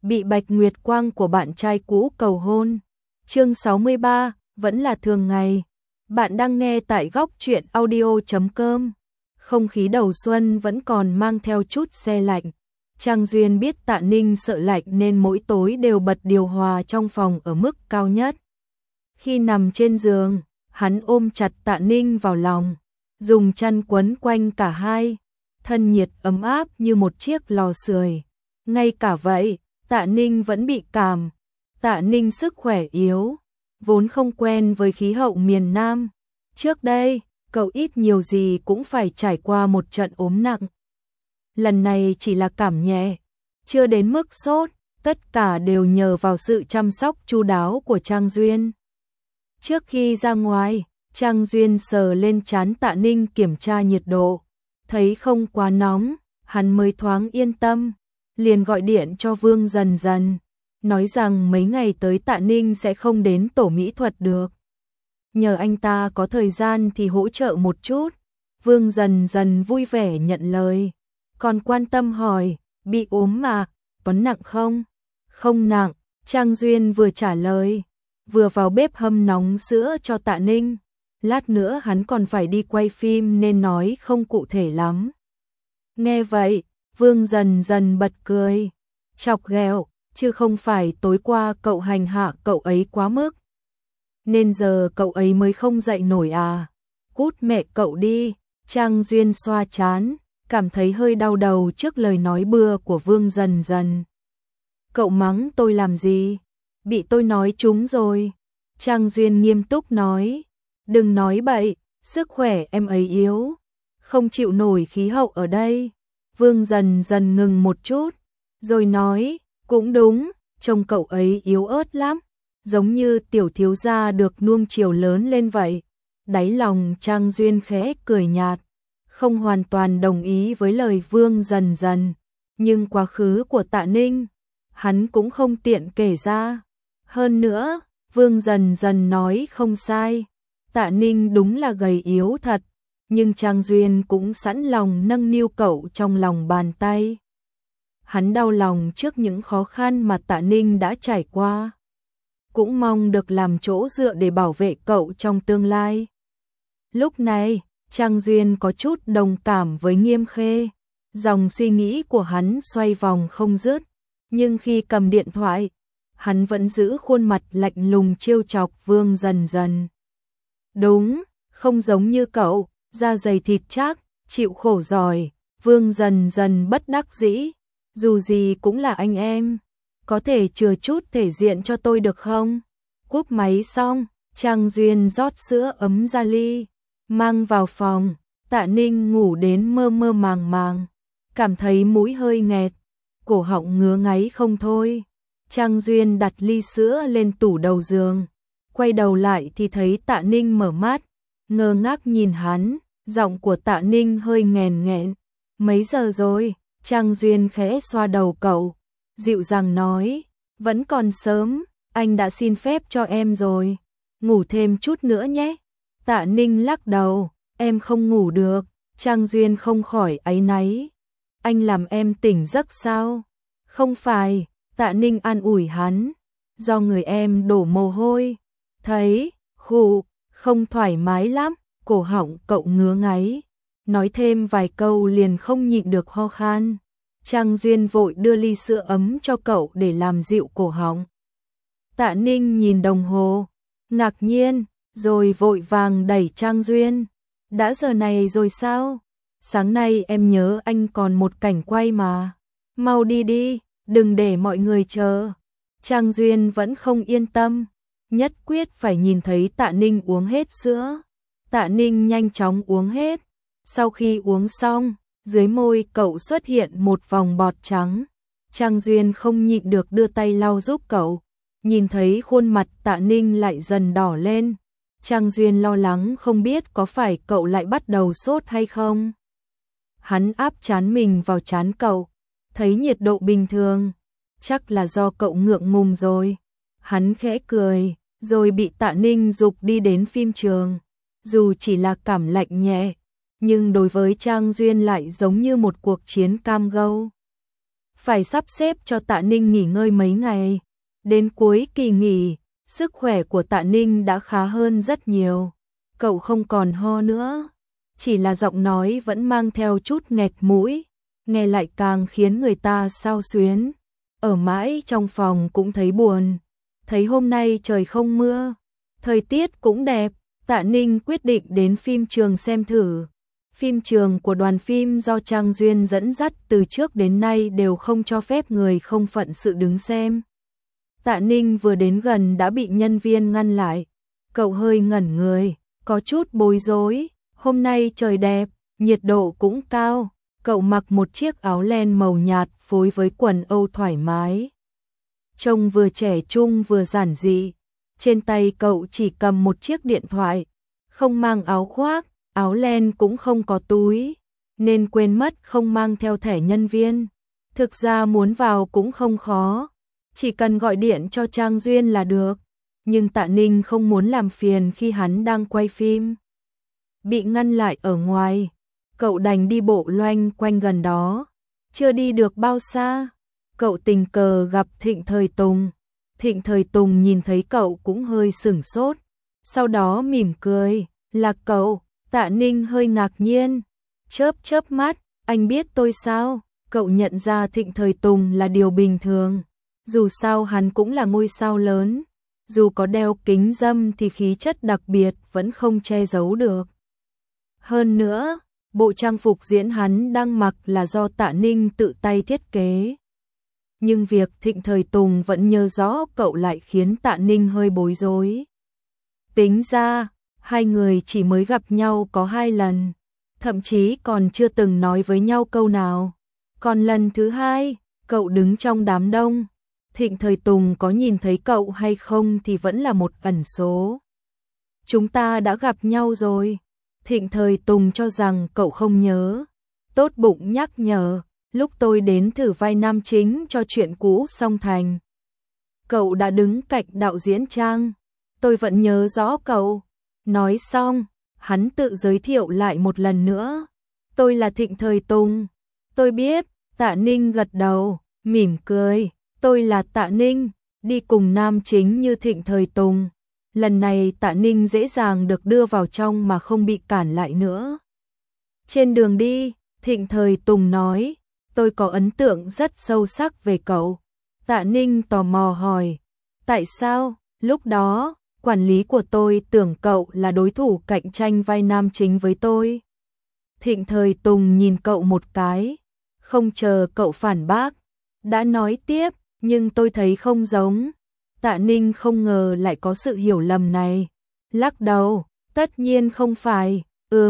bị Bạch Nguyệt Quang của bạn trai cũ cầu hôn. Chương 63, vẫn là thường ngày. Bạn đang nghe tại góc truyện audio.com. Không khí đầu xuân vẫn còn mang theo chút se lạnh. Trang Duyên biết Tạ Ninh sợ lạnh nên mỗi tối đều bật điều hòa trong phòng ở mức cao nhất. Khi nằm trên giường, hắn ôm chặt Tạ Ninh vào lòng, dùng chăn quấn quanh cả hai, thân nhiệt ấm áp như một chiếc lò sưởi. Ngay cả vậy, Tạ Ninh vẫn bị cảm. Tạ Ninh sức khỏe yếu, vốn không quen với khí hậu miền Nam. Trước đây, cậu ít nhiều gì cũng phải trải qua một trận ốm nặng. Lần này chỉ là cảm nhẹ, chưa đến mức sốt, tất cả đều nhờ vào sự chăm sóc chu đáo của Trang Duyên. Trước khi ra ngoài, Trang Duyên sờ lên trán Tạ Ninh kiểm tra nhiệt độ, thấy không quá nóng, hắn mới thoáng yên tâm, liền gọi điện cho Vương Dần Dần, nói rằng mấy ngày tới Tạ Ninh sẽ không đến tổ mỹ thuật được. Nhờ anh ta có thời gian thì hỗ trợ một chút. Vương Dần Dần vui vẻ nhận lời, còn quan tâm hỏi, bị ốm mà, có nặng không? Không nặng, Trang Duyên vừa trả lời, vừa vào bếp hâm nóng sữa cho Tạ Ninh. Lát nữa hắn còn phải đi quay phim nên nói không cụ thể lắm. Nghe vậy, Vương Dần Dần bật cười, chọc ghẹo, chứ không phải tối qua cậu hành hạ cậu ấy quá mức, nên giờ cậu ấy mới không dậy nổi à? Cút mẹ cậu đi. Trang Duyên xoa trán, cảm thấy hơi đau đầu trước lời nói bừa của Vương Dần Dần. Cậu mắng tôi làm gì? Bị tôi nói trúng rồi. Trang Duyên nghiêm túc nói, đừng nói bậy, sức khỏe em ấy yếu, không chịu nổi khí hậu ở đây. Vương Dần Dần ngừng một chút, rồi nói, cũng đúng, trông cậu ấy yếu ớt lắm, giống như tiểu thiếu gia được nuông chiều lớn lên vậy. Đáy lòng Trang Duyên khẽ cười nhạt, không hoàn toàn đồng ý với lời Vương Dần Dần, nhưng quá khứ của Tạ Ninh, hắn cũng không tiện kể ra. Hơn nữa, Vương Dần Dần nói không sai, Tạ Ninh đúng là gầy yếu thật, nhưng Trang Duyên cũng sẵn lòng nâng niu cậu trong lòng bàn tay. Hắn đau lòng trước những khó khăn mà Tạ Ninh đã trải qua, cũng mong được làm chỗ dựa để bảo vệ cậu trong tương lai. Lúc này, Trang Duyên có chút đồng cảm với Nghiêm Khê, dòng suy nghĩ của hắn xoay vòng không dứt, nhưng khi cầm điện thoại, hắn vẫn giữ khuôn mặt lạnh lùng trêu chọc Vương Dần Dần. Đúng, không giống như cậu, da dày thịt chắc, chịu khổ giỏi. Vương Dần Dần bất đắc dĩ, dù gì cũng là anh em, có thể chừa chút thể diện cho tôi được không? Cúp máy xong, Trang Duyên rót sữa ấm ra ly, mang vào phòng. Tạ Ninh ngủ đến mơ mơ màng màng, cảm thấy mũi hơi nghẹt, cổ họng ngứa ngáy không thôi. Trang Duyên đặt ly sữa lên tủ đầu giường, quay đầu lại thì thấy Tạ Ninh mở mắt, ngơ ngác nhìn hắn, giọng của Tạ Ninh hơi nghèn nghẹn. Mấy giờ rồi? Trang Duyên khẽ xoa đầu cậu, dịu dàng nói, vẫn còn sớm, anh đã xin phép cho em rồi, ngủ thêm chút nữa nhé. Tạ Ninh lắc đầu, em không ngủ được. Trang Duyên không khỏi áy náy, anh làm em tỉnh giấc sao? Không phải, Tạ Ninh an ủi hắn, do người em đổ mồ hôi, thấy, khụ, không thoải mái lắm, cổ họng cậu ngứa ngáy, nói thêm vài câu liền không nhịn được ho khan. Trang Duyên vội đưa ly sữa ấm cho cậu để làm dịu cổ họng. Tạ Ninh nhìn đồng hồ, ngạc nhiên, rồi vội vàng đẩy Trang Duyên. Đã giờ này rồi sao? Sáng nay em nhớ anh còn một cảnh quay mà. Mau đi đi, đừng để mọi người chờ. Trang Duyên vẫn không yên tâm, nhất quyết phải nhìn thấy Tạ Ninh uống hết sữa. Tạ Ninh nhanh chóng uống hết. Sau khi uống xong, dưới môi cậu xuất hiện một vòng bọt trắng. Trang Duyên không nhịn được đưa tay lau giúp cậu. Nhìn thấy khuôn mặt Tạ Ninh lại dần đỏ lên, Trang Duyên lo lắng không biết có phải cậu lại bắt đầu sốt hay không. Hắn áp trán mình vào trán cậu, thấy nhiệt độ bình thường, chắc là do cậu ngượng ngùng rồi. Hắn khẽ cười, rồi bị Tạ Ninh giục đi đến phim trường. Dù chỉ là cảm lạnh nhẹ, nhưng đối với Trang Duyên lại giống như một cuộc chiến cam go. phải sắp xếp cho Tạ Ninh nghỉ ngơi mấy ngày. Đến cuối kỳ nghỉ, sức khỏe của Tạ Ninh đã khá hơn rất nhiều. Cậu không còn ho nữa, chỉ là giọng nói vẫn mang theo chút nghẹt mũi, nghe lại càng khiến người ta xao xuyến. Ở mãi trong phòng cũng thấy buồn, thấy hôm nay trời không mưa, thời tiết cũng đẹp, Tạ Ninh quyết định đến phim trường xem thử. Phim trường của đoàn phim do Trang Duyên dẫn dắt từ trước đến nay đều không cho phép người không phận sự đứng xem. Tạ Ninh vừa đến gần đã bị nhân viên ngăn lại. Cậu hơi ngẩn người, có chút bối rối. Hôm nay trời đẹp, nhiệt độ cũng cao. Cậu mặc một chiếc áo len màu nhạt phối với quần âu thoải mái. Trông vừa trẻ trung vừa giản dị. Trên tay cậu chỉ cầm một chiếc điện thoại, không mang áo khoác, áo len cũng không có túi, nên quên mất không mang theo thẻ nhân viên. Thực ra muốn vào cũng không khó, chỉ cần gọi điện cho Trang Duyên là được. Nhưng Tạ Ninh không muốn làm phiền khi hắn đang quay phim. Bị ngăn lại ở ngoài, cậu đành đi bộ loanh quanh gần đó. Chưa đi được bao xa, cậu tình cờ gặp Thịnh Thời Tùng. Thịnh Thời Tùng nhìn thấy cậu cũng hơi sửng sốt, sau đó mỉm cười. Là cậu? Tạ Ninh hơi ngạc nhiên, chớp chớp mắt, anh biết tôi sao? Cậu nhận ra Thịnh Thời Tùng là điều bình thường, dù sao hắn cũng là ngôi sao lớn, dù có đeo kính râm thì khí chất đặc biệt vẫn không che giấu được. Hơn nữa, bộ trang phục diễn hắn đang mặc là do Tạ Ninh tự tay thiết kế. Nhưng việc Thịnh Thời Tùng vẫn nhớ rõ cậu lại khiến Tạ Ninh hơi bối rối. Tính ra, hai người chỉ mới gặp nhau có 2 lần, thậm chí còn chưa từng nói với nhau câu nào. Còn lần thứ 2, cậu đứng trong đám đông, Thịnh Thời Tùng có nhìn thấy cậu hay không thì vẫn là một ẩn số. Chúng ta đã gặp nhau rồi. Thịnh Thời Tùng cho rằng cậu không nhớ, tốt bụng nhắc nhở, lúc tôi đến thử vai nam chính cho chuyện cũ Song Thành, cậu đã đứng cạnh đạo diễn Trang, tôi vẫn nhớ rõ cậu. Nói xong, hắn tự giới thiệu lại một lần nữa. Tôi là Thịnh Thời Tùng. Tôi biết. Tạ Ninh gật đầu, mỉm cười. Tôi là Tạ Ninh, đi cùng nam chính như Thịnh Thời Tùng. Lần này Tạ Ninh dễ dàng được đưa vào trong mà không bị cản lại nữa. Trên đường đi, Thịnh Thời Tùng nói, tôi có ấn tượng rất sâu sắc về cậu. Tạ Ninh tò mò hỏi, tại sao? Lúc đó, quản lý của tôi tưởng cậu là đối thủ cạnh tranh vai nam chính với tôi. Thịnh Thời Tùng nhìn cậu một cái, không chờ cậu phản bác, đã nói tiếp, nhưng tôi thấy không giống. Tạ Ninh không ngờ lại có sự hiểu lầm này, lắc đầu, tất nhiên không phải,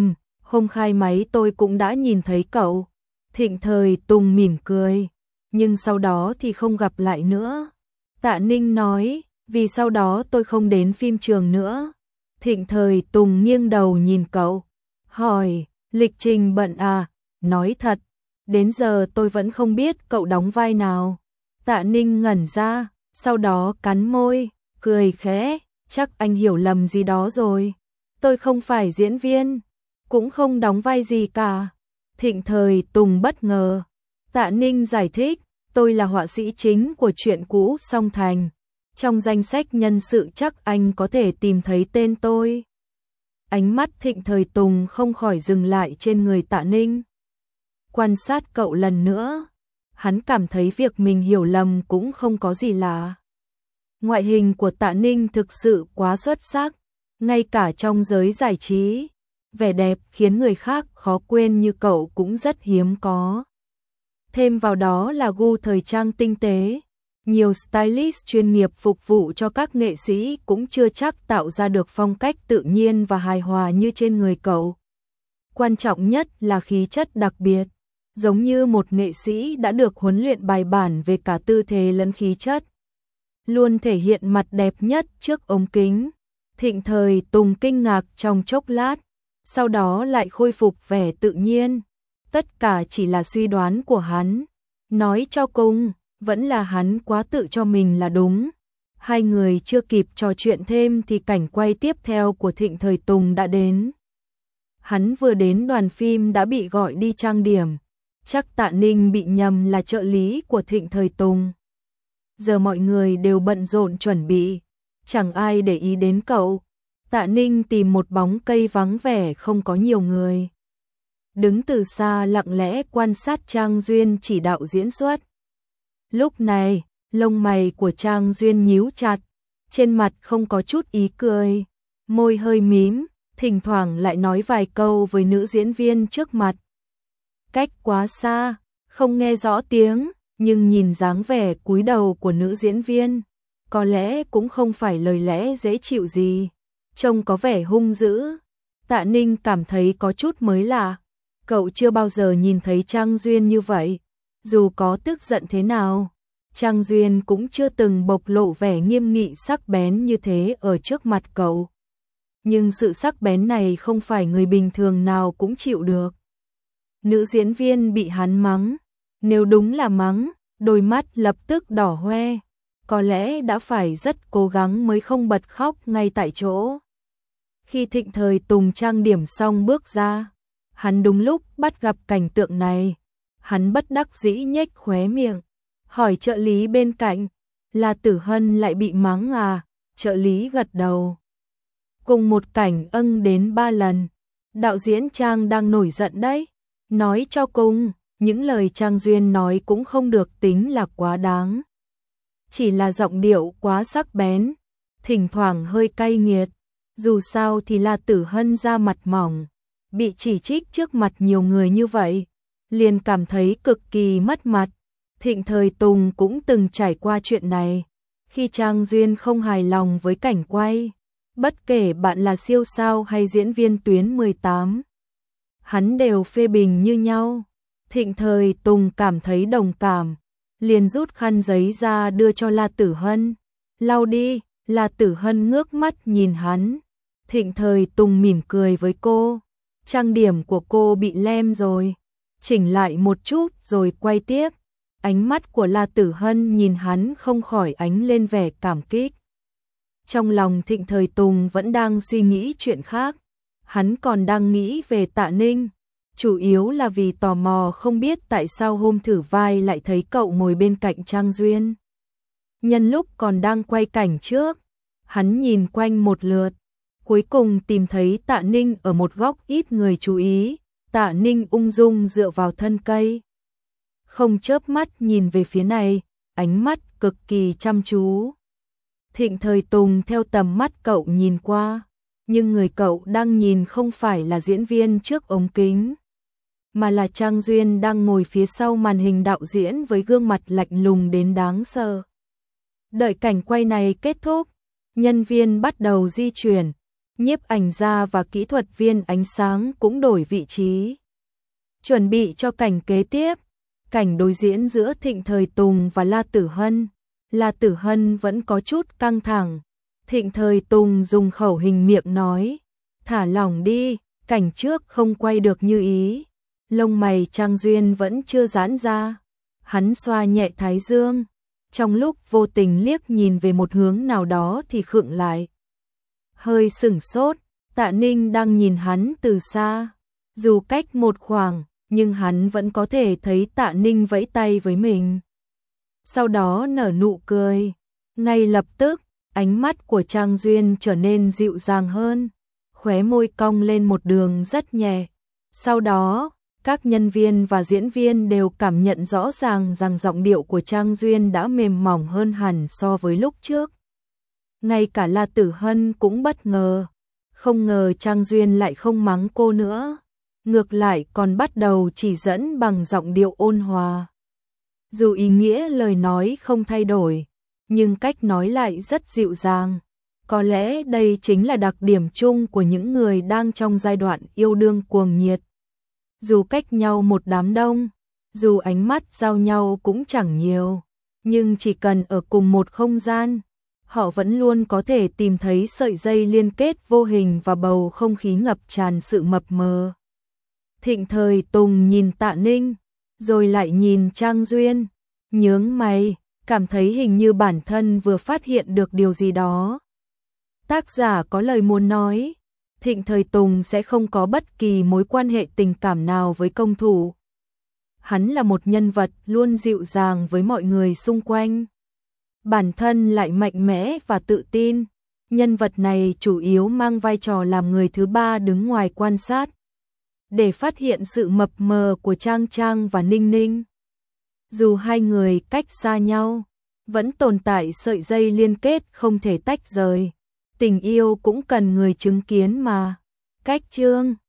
hôm khai máy tôi cũng đã nhìn thấy cậu. Thịnh Thời Tùng mỉm cười, nhưng sau đó thì không gặp lại nữa. Tạ Ninh nói, vì sau đó tôi không đến phim trường nữa. Thịnh Thời Tùng nghiêng đầu nhìn cậu, hỏi, lịch trình bận à? Nói thật, đến giờ tôi vẫn không biết cậu đóng vai nào. Tạ Ninh ngẩn ra, sau đó cắn môi, cười khẽ, chắc anh hiểu lầm gì đó rồi. Tôi không phải diễn viên, cũng không đóng vai gì cả. Thịnh Thời Tùng bất ngờ. Tạ Ninh giải thích, tôi là họa sĩ chính của chuyện cũ Song Thành. Trong danh sách nhân sự chắc anh có thể tìm thấy tên tôi. Ánh mắt Thịnh Thời Tùng không khỏi dừng lại trên người Tạ Ninh. Quan sát cậu lần nữa, hắn cảm thấy việc mình hiểu lầm cũng không có gì lạ. Ngoại hình của Tạ Ninh thực sự quá xuất sắc, ngay cả trong giới giải trí, vẻ đẹp khiến người khác khó quên như cậu cũng rất hiếm có. Thêm vào đó là gu thời trang tinh tế, nhiều stylist chuyên nghiệp phục vụ cho các nghệ sĩ cũng chưa chắc tạo ra được phong cách tự nhiên và hài hòa như trên người cậu. Quan trọng nhất là khí chất đặc biệt, giống như một nghệ sĩ đã được huấn luyện bài bản về cả tư thế lẫn khí chất. Luôn thể hiện mặt đẹp nhất trước ống kính. Thịnh Thời Tùng kinh ngạc trong chốc lát, sau đó lại khôi phục vẻ tự nhiên. Tất cả chỉ là suy đoán của hắn. Nói cho cùng, vẫn là hắn quá tự cho mình là đúng. Hai người chưa kịp trò chuyện thêm thì cảnh quay tiếp theo của Thịnh Thời Tùng đã đến. Hắn vừa đến đoàn phim đã bị gọi đi trang điểm. chắc Tạ Ninh bị nhầm là trợ lý của Thịnh Thời Tùng. Giờ mọi người đều bận rộn chuẩn bị, chẳng ai để ý đến cậu. Tạ Ninh tìm một bóng cây vắng vẻ không có nhiều người. Đứng từ xa lặng lẽ quan sát Trang Duyên chỉ đạo diễn xuất. Lúc này, lông mày của Trang Duyên nhíu chặt, trên mặt không có chút ý cười, môi hơi mím, thỉnh thoảng lại nói vài câu với nữ diễn viên trước mặt. Cách quá xa, không nghe rõ tiếng, nhưng nhìn dáng vẻ cúi đầu của nữ diễn viên, có lẽ cũng không phải lời lẽ dễ chịu gì, trông có vẻ hung dữ. Tạ Ninh cảm thấy có chút mới lạ, cậu chưa bao giờ nhìn thấy Trang Duyên như vậy, dù có tức giận thế nào, Trang Duyên cũng chưa từng bộc lộ vẻ nghiêm nghị sắc bén như thế ở trước mặt cậu. Nhưng sự sắc bén này không phải người bình thường nào cũng chịu được. Nữ diễn viên bị hắn mắng, nếu đúng là mắng, đôi mắt lập tức đỏ hoe, có lẽ đã phải rất cố gắng mới không bật khóc ngay tại chỗ. Khi Thịnh Thời Tùng trang điểm xong bước ra, hắn đúng lúc bắt gặp cảnh tượng này, hắn bất đắc dĩ nhếch khóe miệng, hỏi trợ lý bên cạnh, là Tử Hân lại bị mắng à? Trợ lý gật đầu. Cùng một cảnh đến 3 lần, đạo diễn Trang đang nổi giận đấy, nói cho cùng, những lời Trang Duyên nói cũng không được tính là quá đáng. Chỉ là giọng điệu quá sắc bén, thỉnh thoảng hơi cay nghiệt, dù sao thì là Tử Hân da mặt mỏng, bị chỉ trích trước mặt nhiều người như vậy, liền cảm thấy cực kỳ mất mặt. Thịnh Thời Tùng cũng từng trải qua chuyện này, khi Trang Duyên không hài lòng với cảnh quay, bất kể bạn là siêu sao hay diễn viên tuyến 18, hắn đều phê bình như nhau. Thịnh Thời Tùng cảm thấy đồng cảm, liền rút khăn giấy ra đưa cho La Tử Hân, lau đi. La Tử Hân ngước mắt nhìn hắn, Thịnh Thời Tùng mỉm cười với cô, trang điểm của cô bị lem rồi, chỉnh lại một chút rồi quay tiếp. Ánh mắt của La Tử Hân nhìn hắn không khỏi ánh lên vẻ cảm kích. Trong lòng Thịnh Thời Tùng vẫn đang suy nghĩ chuyện khác, hắn còn đang nghĩ về Tạ Ninh, chủ yếu là vì tò mò không biết tại sao hôm thử vai lại thấy cậu ngồi bên cạnh Trang Duyên. Nhân lúc còn đang quay cảnh trước, hắn nhìn quanh một lượt, cuối cùng tìm thấy Tạ Ninh ở một góc ít người chú ý. Tạ Ninh ung dung dựa vào thân cây, không chớp mắt nhìn về phía này, ánh mắt cực kỳ chăm chú. Thịnh Thời Tùng theo tầm mắt cậu nhìn qua, nhưng người cậu đang nhìn không phải là diễn viên trước ống kính, mà là Trang Duyên đang ngồi phía sau màn hình đạo diễn với gương mặt lạnh lùng đến đáng sợ. Đợi cảnh quay này kết thúc, nhân viên bắt đầu di chuyển, nhiếp ảnh gia và kỹ thuật viên ánh sáng cũng đổi vị trí, chuẩn bị cho cảnh kế tiếp. Cảnh đối diễn giữa Thịnh Thời Tùng và La Tử Hân. La Tử Hân vẫn có chút căng thẳng. Thịnh Thời Tùng dùng khẩu hình miệng nói, thả lỏng đi, cảnh trước không quay được như ý. Lông mày Trang Duyên vẫn chưa giãn ra. Hắn xoa nhẹ thái dương, trong lúc vô tình liếc nhìn về một hướng nào đó thì khựng lại. Hơi sửng sốt, Tạ Ninh đang nhìn hắn từ xa, dù cách một khoảng, nhưng hắn vẫn có thể thấy Tạ Ninh vẫy tay với mình. Sau đó nở nụ cười, ngay lập tức, ánh mắt của Trang Duyên trở nên dịu dàng hơn, khóe môi cong lên một đường rất nhẹ. Sau đó, các nhân viên và diễn viên đều cảm nhận rõ ràng rằng giọng điệu của Trang Duyên đã mềm mỏng hơn hẳn so với lúc trước. Ngay cả La Tử Hân cũng bất ngờ, không ngờ Trang Duyên lại không mắng cô nữa, ngược lại còn bắt đầu chỉ dẫn bằng giọng điệu ôn hòa. Dù ý nghĩa lời nói không thay đổi, nhưng cách nói lại rất dịu dàng. Có lẽ đây chính là đặc điểm chung của những người đang trong giai đoạn yêu đương cuồng nhiệt. Dù cách nhau một đám đông, dù ánh mắt giao nhau cũng chẳng nhiều, nhưng chỉ cần ở cùng một không gian, họ vẫn luôn có thể tìm thấy sợi dây liên kết vô hình và bầu không khí ngập tràn sự mập mờ. Thịnh Thời Tùng nhìn Tạ Ninh, rồi lại nhìn Trang Duyên, nhướng mày, cảm thấy hình như bản thân vừa phát hiện được điều gì đó. Tác giả có lời muốn nói, Thịnh Thời Tùng sẽ không có bất kỳ mối quan hệ tình cảm nào với công thủ. hắn là một nhân vật luôn dịu dàng với mọi người xung quanh. Bản thân lại mạnh mẽ và tự tin. Nhân vật này chủ yếu mang vai trò làm người thứ ba đứng ngoài quan sát, để phát hiện sự mập mờ của Trang Trang và Ninh Ninh. Dù hai người cách xa nhau, vẫn tồn tại sợi dây liên kết không thể tách rời. Tình yêu cũng cần người chứng kiến mà. Cách chương